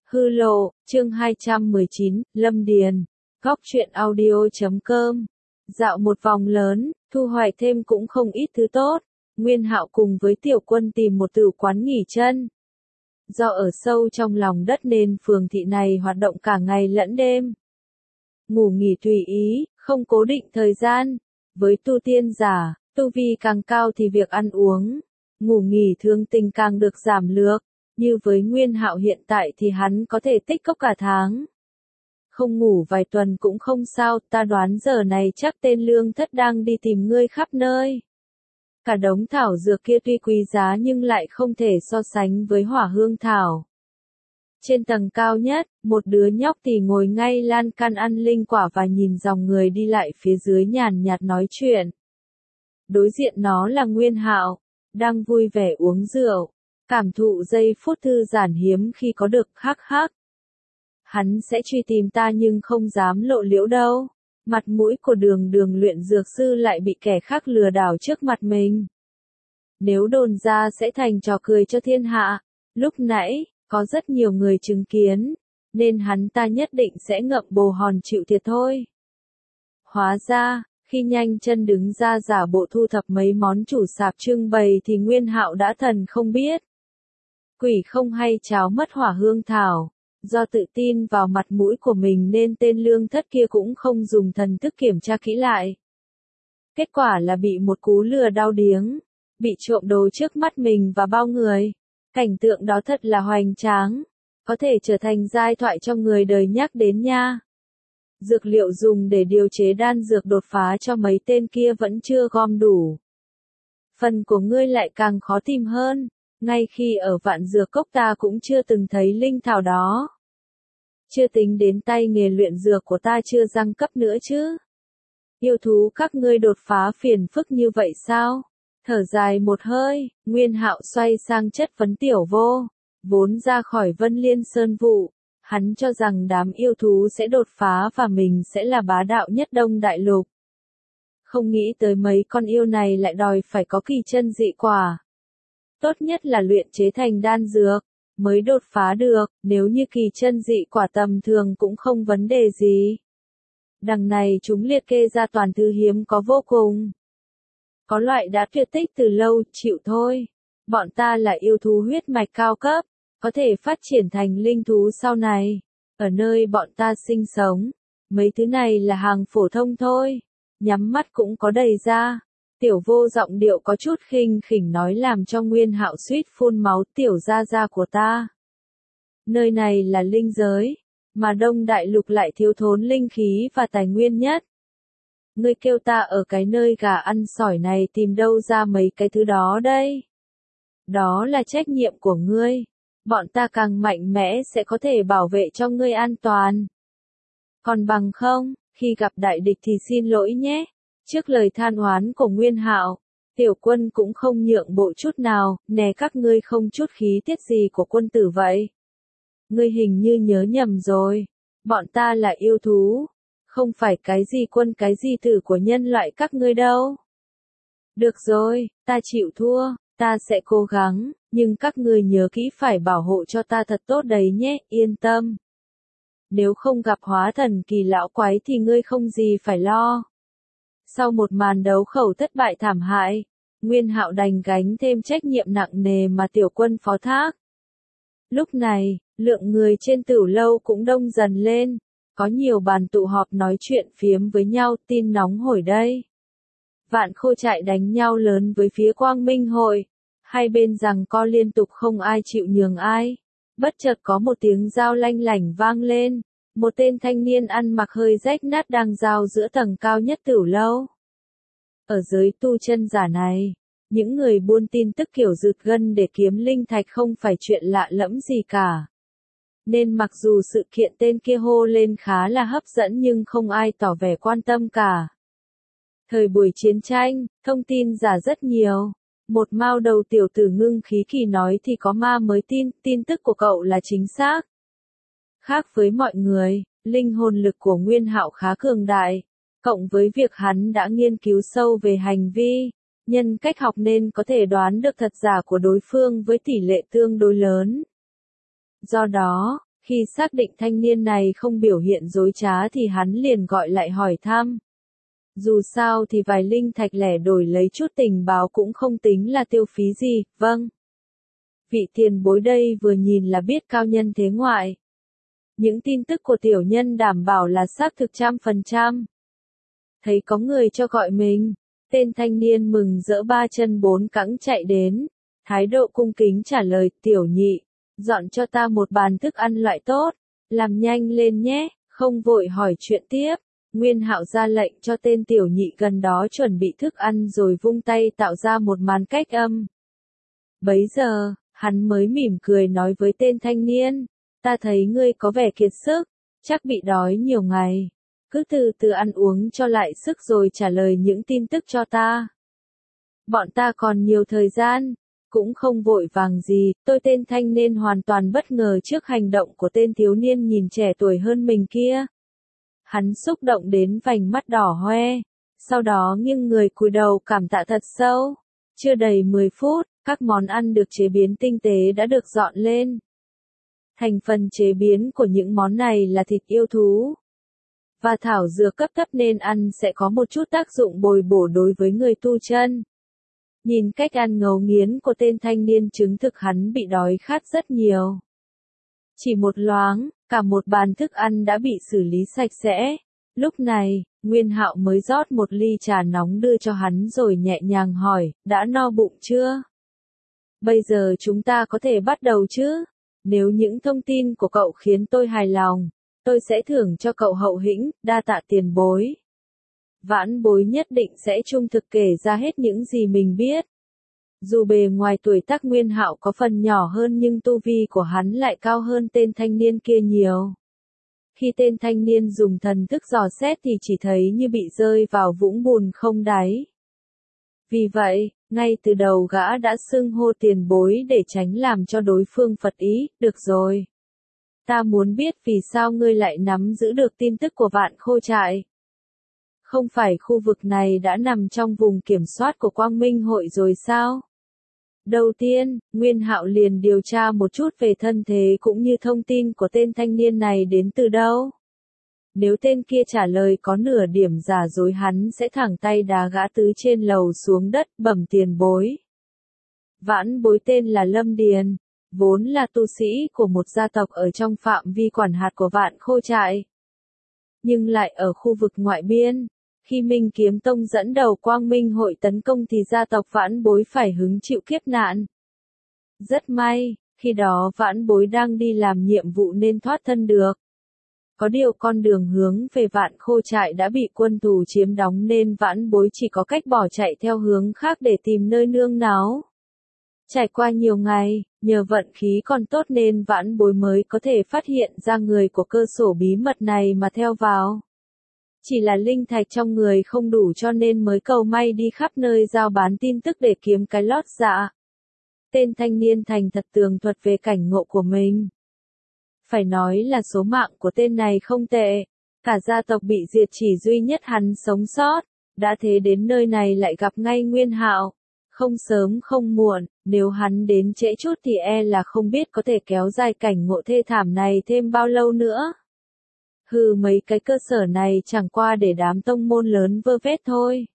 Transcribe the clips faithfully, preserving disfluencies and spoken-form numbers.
Hư lộ, chương hai trăm mười chín, Lâm Điền, góc truyện audio.com. Dạo một vòng lớn, thu hoạch thêm cũng không ít thứ tốt. Nguyên Hạo cùng với Tiểu Quân tìm một tử quán nghỉ chân. Do ở sâu trong lòng đất nên phường thị này hoạt động cả ngày lẫn đêm. Ngủ nghỉ tùy ý, không cố định thời gian. Với tu tiên giả, tu vi càng cao thì việc ăn uống, ngủ nghỉ thương tình càng được giảm lược. Như với Nguyên Hạo hiện tại thì hắn có thể tích cóp cả tháng. Không ngủ vài tuần cũng không sao, ta đoán giờ này chắc tên Lương Thất đang đi tìm ngươi khắp nơi. Cả đống thảo dược kia tuy quý giá nhưng lại không thể so sánh với hỏa hương thảo. Trên tầng cao nhất, một đứa nhóc thì ngồi ngay lan can ăn linh quả và nhìn dòng người đi lại phía dưới nhàn nhạt nói chuyện. Đối diện nó là Nguyên Hạo, đang vui vẻ uống rượu. Cảm thụ giây phút thư giãn hiếm khi có được, hắc hắc. Hắn sẽ truy tìm ta nhưng không dám lộ liễu đâu. Mặt mũi của đường đường luyện dược sư lại bị kẻ khác lừa đảo trước mặt mình. Nếu đồn ra sẽ thành trò cười cho thiên hạ. Lúc nãy, có rất nhiều người chứng kiến, nên hắn ta nhất định sẽ ngậm bồ hòn chịu thiệt thôi. Hóa ra, khi nhanh chân đứng ra giả bộ thu thập mấy món chủ sạp trưng bày thì Nguyên Hạo đã thần không biết. Quỷ không hay cháo mất hỏa hương thảo, do tự tin vào mặt mũi của mình nên tên Lương Thất kia cũng không dùng thần thức kiểm tra kỹ lại. Kết quả là bị một cú lừa đau điếng, bị trộm đồ trước mắt mình và bao người. Cảnh tượng đó thật là hoành tráng, có thể trở thành giai thoại cho người đời nhắc đến nha. Dược liệu dùng để điều chế đan dược đột phá cho mấy tên kia vẫn chưa gom đủ. Phần của ngươi lại càng khó tìm hơn. Ngay khi ở Vạn Dược Cốc ta cũng chưa từng thấy linh thảo đó. Chưa tính đến tay nghề luyện dược của ta chưa răng cấp nữa chứ. Yêu thú các ngươi đột phá phiền phức như vậy sao? Thở dài một hơi, Nguyên Hạo xoay sang chất vấn Tiểu Vô. Vốn ra khỏi Vân Liên Sơn vụ, hắn cho rằng đám yêu thú sẽ đột phá và mình sẽ là bá đạo nhất Đông Đại Lục. Không nghĩ tới mấy con yêu này lại đòi phải có kỳ chân dị quả. Tốt nhất là luyện chế thành đan dược, mới đột phá được, nếu như kỳ chân dị quả tầm thường cũng không vấn đề gì. Đằng này chúng liệt kê ra toàn thứ hiếm có vô cùng. Có loại đã tuyệt tích từ lâu, chịu thôi. Bọn ta là yêu thú huyết mạch cao cấp, có thể phát triển thành linh thú sau này. Ở nơi bọn ta sinh sống, mấy thứ này là hàng phổ thông thôi, nhắm mắt cũng có đầy ra. Tiểu Vô giọng điệu có chút khinh khỉnh nói làm cho Nguyên Hạo suýt phun máu. Tiểu gia gia của ta. Nơi này là linh giới, mà Đông Đại Lục lại thiếu thốn linh khí và tài nguyên nhất. Ngươi kêu ta ở cái nơi gà ăn sỏi này tìm đâu ra mấy cái thứ đó đây? Đó là trách nhiệm của ngươi. Bọn ta càng mạnh mẽ sẽ có thể bảo vệ cho ngươi an toàn. Còn bằng không, khi gặp đại địch thì xin lỗi nhé. Trước lời than oán của Nguyên Hạo, Tiểu Quân cũng không nhượng bộ chút nào. Nè, các ngươi không chút khí tiết gì của quân tử vậy? Ngươi hình như nhớ nhầm rồi. Bọn ta là yêu thú, không phải cái gì quân cái gì tử của nhân loại các ngươi đâu. Được rồi, ta chịu thua, ta sẽ cố gắng, nhưng các ngươi nhớ kỹ phải bảo hộ cho ta thật tốt đấy nhé, yên tâm. Nếu không gặp hóa thần kỳ lão quái thì ngươi không gì phải lo. Sau một màn đấu khẩu thất bại thảm hại, Nguyên Hạo đành gánh thêm trách nhiệm nặng nề mà Tiểu Quân phó thác. Lúc này, lượng người trên Tửu Lâu cũng đông dần lên, có nhiều bàn tụ họp nói chuyện phiếm với nhau, tin nóng hổi đây. Vạn Khô Trại đánh nhau lớn với phía Quang Minh Hội, hai bên giằng co liên tục không ai chịu nhường ai. Bất chợt có một tiếng dao lanh lảnh vang lên. Một tên thanh niên ăn mặc hơi rách nát đang giao giữa tầng cao nhất Tửu Lâu. Ở giới tu chân giả này, những người buôn tin tức kiểu rượt gân để kiếm linh thạch không phải chuyện lạ lẫm gì cả. Nên mặc dù sự kiện tên kia hô lên khá là hấp dẫn nhưng không ai tỏ vẻ quan tâm cả. Thời buổi chiến tranh, thông tin giả rất nhiều. Một mao đầu tiểu tử Ngưng Khí Kỳ nói thì có ma mới tin, tin tức của cậu là chính xác. Khác với mọi người, linh hồn lực của Nguyên Hạo khá cường đại, cộng với việc hắn đã nghiên cứu sâu về hành vi, nhân cách học nên có thể đoán được thật giả của đối phương với tỷ lệ tương đối lớn. Do đó, Khi xác định thanh niên này không biểu hiện dối trá thì hắn liền gọi lại hỏi thăm. Dù sao thì vài linh thạch lẻ đổi lấy chút tình báo cũng không tính là tiêu phí gì, vâng. Vị tiền bối đây vừa nhìn là biết cao nhân thế ngoại. Những tin tức của tiểu nhân đảm bảo là xác thực trăm phần trăm. Thấy có người cho gọi mình, tên thanh niên mừng rỡ ba chân bốn cẳng chạy đến, thái độ cung kính trả lời, tiểu nhị, dọn cho ta một bàn thức ăn loại tốt, làm nhanh lên nhé, không vội hỏi chuyện tiếp. Nguyên Hạo ra lệnh cho tên tiểu nhị gần đó chuẩn bị thức ăn rồi vung tay tạo ra một màn cách âm. Bấy giờ, hắn mới mỉm cười nói với tên thanh niên, ta thấy ngươi có vẻ kiệt sức, chắc bị đói nhiều ngày. Cứ từ từ ăn uống cho lại sức rồi trả lời những tin tức cho ta. Bọn ta còn nhiều thời gian, cũng không vội vàng gì, tôi tên thanh niên hoàn toàn bất ngờ trước hành động của tên thiếu niên nhìn trẻ tuổi hơn mình kia. Hắn xúc động đến vành mắt đỏ hoe, sau đó nghiêng người cúi đầu cảm tạ thật sâu. Chưa đầy mười phút, các món ăn được chế biến tinh tế đã được dọn lên. Thành phần chế biến của những món này là thịt yêu thú và thảo dược cấp thấp nên ăn sẽ có một chút tác dụng bồi bổ đối với người tu chân. Nhìn cách ăn ngấu nghiến của tên thanh niên chứng thực hắn bị đói khát rất nhiều. Chỉ một loáng, cả một bàn thức ăn đã bị xử lý sạch sẽ. Lúc này, Nguyên Hạo mới rót một ly trà nóng đưa cho hắn rồi nhẹ nhàng hỏi, đã no bụng chưa? Bây giờ chúng ta có thể bắt đầu chứ? Nếu những thông tin của cậu khiến tôi hài lòng, tôi sẽ thưởng cho cậu hậu hĩnh, đa tạ tiền bối. Vãn bối nhất định sẽ trung thực kể ra hết những gì mình biết. Dù bề ngoài tuổi tác Nguyên Hạo có phần nhỏ hơn nhưng tu vi của hắn lại cao hơn tên thanh niên kia nhiều. Khi tên thanh niên dùng thần thức dò xét thì chỉ thấy như bị rơi vào vũng bùn không đáy. Vì vậy, ngay từ đầu gã đã xưng hô tiền bối để tránh làm cho đối phương phật ý, được rồi. Ta muốn biết vì sao ngươi lại nắm giữ được tin tức của Vạn Khô Trại. Không phải khu vực này đã nằm trong vùng kiểm soát của Quang Minh Hội rồi sao? Đầu tiên, Nguyên Hạo liền điều tra một chút về thân thế cũng như thông tin của tên thanh niên này đến từ đâu. Nếu tên kia trả lời có nửa điểm giả dối hắn sẽ thẳng tay đá gã tứ trên lầu xuống đất bẩm tiền bối. Vãn bối tên là Lâm Điền, vốn là tu sĩ của một gia tộc ở trong phạm vi quản hạt của Vạn Khô Trại. Nhưng lại ở khu vực ngoại biên. Khi Minh Kiếm Tông dẫn đầu Quang Minh Hội tấn công thì gia tộc Vãn Bối phải hứng chịu kiếp nạn. Rất may, khi đó Vãn Bối đang đi làm nhiệm vụ nên thoát thân được. Có điều con đường hướng về Vạn Khô Trại đã bị quân thù chiếm đóng nên Vãn Bối chỉ có cách bỏ chạy theo hướng khác để tìm nơi nương náu. Trải qua nhiều ngày, nhờ vận khí còn tốt nên Vãn Bối mới có thể phát hiện ra người của cơ sổ bí mật này mà theo vào. Chỉ là linh thạch trong người không đủ cho nên mới cầu may đi khắp nơi giao bán tin tức để kiếm cái lót dạ. Tên thanh niên thành thật tường thuật về cảnh ngộ của mình. Phải nói là số mạng của tên này không tệ. Cả gia tộc bị diệt chỉ duy nhất hắn sống sót. Đã thế đến nơi này lại gặp ngay Nguyên Hạo. Không sớm không muộn, nếu hắn đến trễ chút thì e là không biết có thể kéo dài cảnh ngộ thê thảm này thêm bao lâu nữa. Hừ, mấy cái cơ sở này chẳng qua để đám tông môn lớn vơ vét thôi.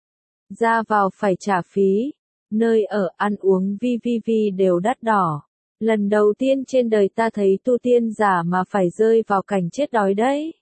Ra vào phải trả phí, nơi ở ăn uống vi vi vi đều đắt đỏ. Lần đầu tiên trên đời ta thấy tu tiên giả mà phải rơi vào cảnh chết đói đấy.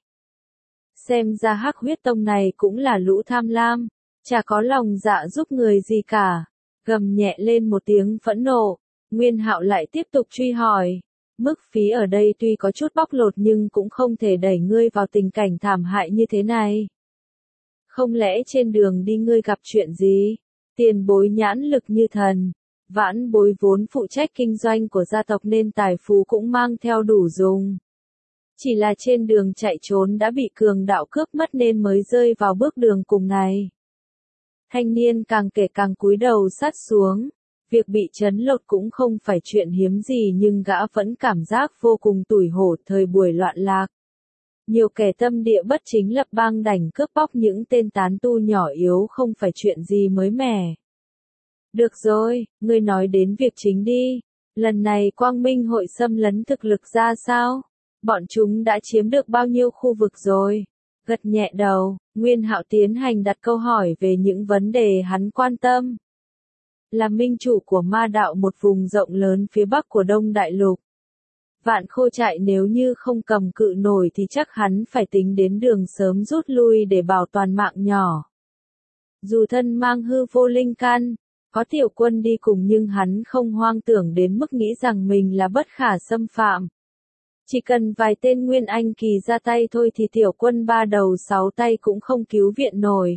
Xem ra Hắc Huyết Tông này cũng là lũ tham lam, chả có lòng dạ giúp người gì cả. Gầm nhẹ lên một tiếng phẫn nộ, Nguyên Hạo lại tiếp tục truy hỏi. Mức phí ở đây tuy có chút bóc lột nhưng cũng không thể đẩy ngươi vào tình cảnh thảm hại như thế này. Không lẽ trên đường đi ngươi gặp chuyện gì? Tiền bối nhãn lực như thần. Vãn bối vốn phụ trách kinh doanh của gia tộc nên tài phú cũng mang theo đủ dùng. Chỉ là trên đường chạy trốn đã bị cường đạo cướp mất nên mới rơi vào bước đường cùng này. Thanh niên càng kể càng cúi đầu sát xuống. Việc bị trấn lột cũng không phải chuyện hiếm gì nhưng gã vẫn cảm giác vô cùng tủi hổ thời buổi loạn lạc. Nhiều kẻ tâm địa bất chính lập bang đành cướp bóc những tên tán tu nhỏ yếu không phải chuyện gì mới mẻ. Được rồi, ngươi nói đến việc chính đi. Lần này Quang Minh Hội xâm lấn thực lực ra sao? Bọn chúng đã chiếm được bao nhiêu khu vực rồi? Gật nhẹ đầu, Nguyên Hạo tiến hành đặt câu hỏi về những vấn đề hắn quan tâm. Là minh chủ của ma đạo một vùng rộng lớn phía bắc của Đông Đại Lục. Vạn Khô Trại nếu như không cầm cự nổi thì chắc hắn phải tính đến đường sớm rút lui để bảo toàn mạng nhỏ. Dù thân mang hư vô linh căn, có Tiểu Quân đi cùng nhưng hắn không hoang tưởng đến mức nghĩ rằng mình là bất khả xâm phạm. Chỉ cần vài tên Nguyên Anh kỳ ra tay thôi thì Tiểu Quân ba đầu sáu tay cũng không cứu viện nổi.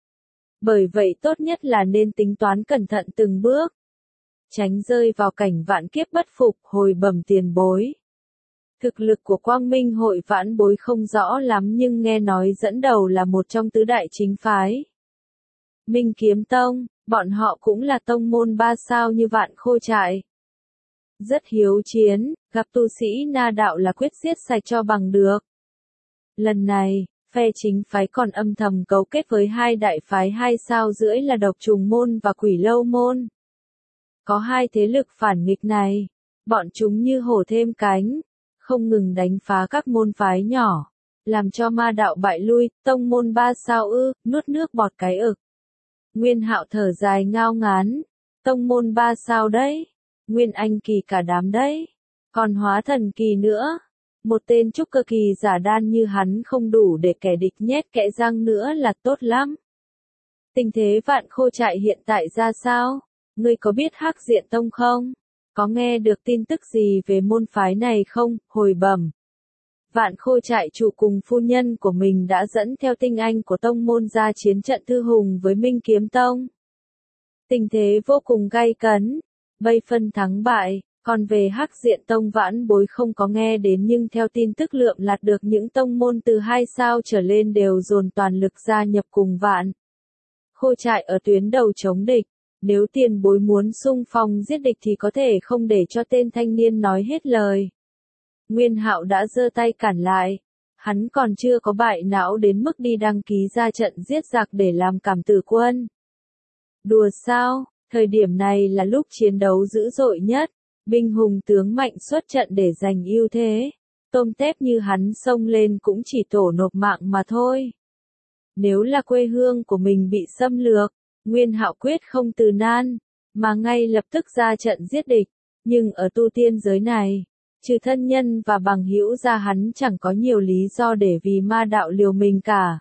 Bởi vậy tốt nhất là nên tính toán cẩn thận từng bước. Tránh rơi vào cảnh vạn kiếp bất phục, hồi bẩm tiền bối. Thực lực của Quang Minh hội vãn bối không rõ lắm nhưng nghe nói dẫn đầu là một trong tứ đại chính phái. Minh Kiếm Tông, bọn họ cũng là tông môn ba sao như Vạn Khô Trại. Rất hiếu chiến, gặp tu sĩ na đạo là quyết giết sạch cho bằng được. Lần này, phe chính phái còn âm thầm cấu kết với hai đại phái hai sao rưỡi là Độc Trùng Môn và Quỷ Lâu Môn. Có hai thế lực phản nghịch này, bọn chúng như hổ thêm cánh, không ngừng đánh phá các môn phái nhỏ, làm cho ma đạo bại lui, tông môn ba sao ư, nuốt nước bọt cái ực. Nguyên Hạo thở dài ngao ngán, tông môn ba sao đấy, Nguyên Anh kỳ cả đám đấy, còn hóa thần kỳ nữa. Một tên trúc cơ kỳ giả đan như hắn không đủ để kẻ địch nhét kẽ răng nữa là tốt lắm. Tình thế Vạn Khô Trại hiện tại ra sao? Ngươi có biết Hắc Diện Tông không? Có nghe được tin tức gì về môn phái này không? Hồi bẩm. Vạn Khô Trại chủ cùng phu nhân của mình đã dẫn theo tinh anh của tông môn ra chiến trận Thư Hùng với Minh Kiếm Tông. Tình thế vô cùng gay cấn, bây phân thắng bại. Còn về Hắc Diện Tông vãn bối không có nghe đến nhưng theo tin tức lượm lặt được những tông môn từ hai sao trở lên đều dồn toàn lực gia nhập cùng Vạn Khô Trại ở tuyến đầu chống địch. Nếu tiền bối muốn xung phong giết địch thì có thể không để cho tên thanh niên nói hết lời. Nguyên Hạo đã giơ tay cản lại. Hắn còn chưa có bại não đến mức đi đăng ký ra trận giết giặc để làm cảm tử quân. Đùa sao, thời điểm này là lúc chiến đấu dữ dội nhất. Binh hùng tướng mạnh xuất trận để giành ưu thế. Tôm tép như hắn xông lên cũng chỉ tổ nộp mạng mà thôi. Nếu là quê hương của mình bị xâm lược, Nguyên Hạo quyết không từ nan, mà ngay lập tức ra trận giết địch. Nhưng ở tu tiên giới này, trừ thân nhân và bằng hữu ra hắn chẳng có nhiều lý do để vì ma đạo liều mình cả.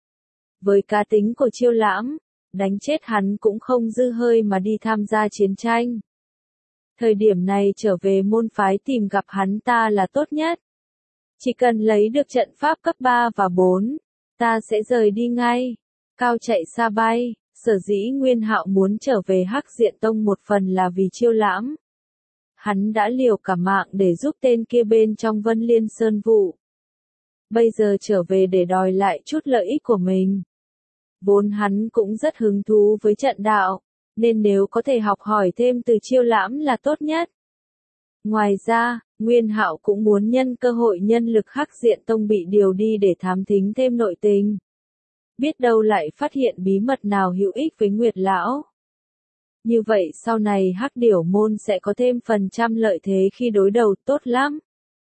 Với cá tính của Chiêu Lãm, đánh chết hắn cũng không dư hơi mà đi tham gia chiến tranh. Thời điểm này trở về môn phái tìm gặp hắn ta là tốt nhất. Chỉ cần lấy được trận pháp cấp ba và bốn, ta sẽ rời đi ngay. Cao chạy xa bay, sở dĩ Nguyên Hạo muốn trở về Hắc Diện Tông một phần là vì Chiêu Lãm. Hắn đã liều cả mạng để giúp tên kia bên trong Vân Liên Sơn vụ. Bây giờ trở về để đòi lại chút lợi ích của mình. Vốn hắn cũng rất hứng thú với trận đạo, nên nếu có thể học hỏi thêm từ Chiêu Lãm là tốt nhất. Ngoài ra, Nguyên Hạo cũng muốn nhân cơ hội nhân lực Hắc Diện Tông bị điều đi để thám thính thêm nội tình. Biết đâu lại phát hiện bí mật nào hữu ích với Nguyệt Lão. Như vậy sau này Hắc Điểu môn sẽ có thêm phần trăm lợi thế khi đối đầu, tốt lắm.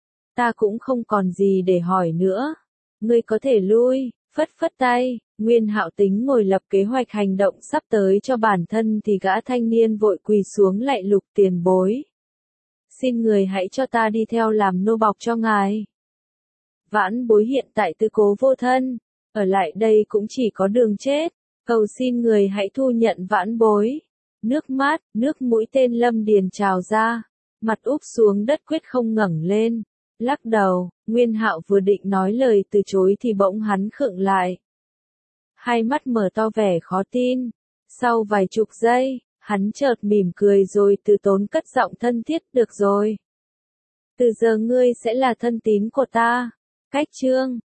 Ta cũng không còn gì để hỏi nữa. Ngươi có thể lui, phất phất tay. Nguyên Hạo tính ngồi lập kế hoạch hành động sắp tới cho bản thân thì gã thanh niên vội quỳ xuống lạy Lục tiền bối. Xin người hãy cho ta đi theo làm nô bộc cho ngài. Vãn bối hiện tại tư cố vô thân, ở lại đây cũng chỉ có đường chết, cầu xin người hãy thu nhận vãn bối. Nước mắt, nước mũi tên Lâm Điền trào ra, mặt úp xuống đất quyết không ngẩng lên, lắc đầu. Nguyên Hạo vừa định nói lời từ chối thì bỗng hắn khựng lại. Hai mắt mở to vẻ khó tin. Sau vài chục giây, hắn chợt mỉm cười rồi từ tốn cất giọng thân thiết, được rồi. Từ giờ ngươi sẽ là thân tín của ta. Cách chương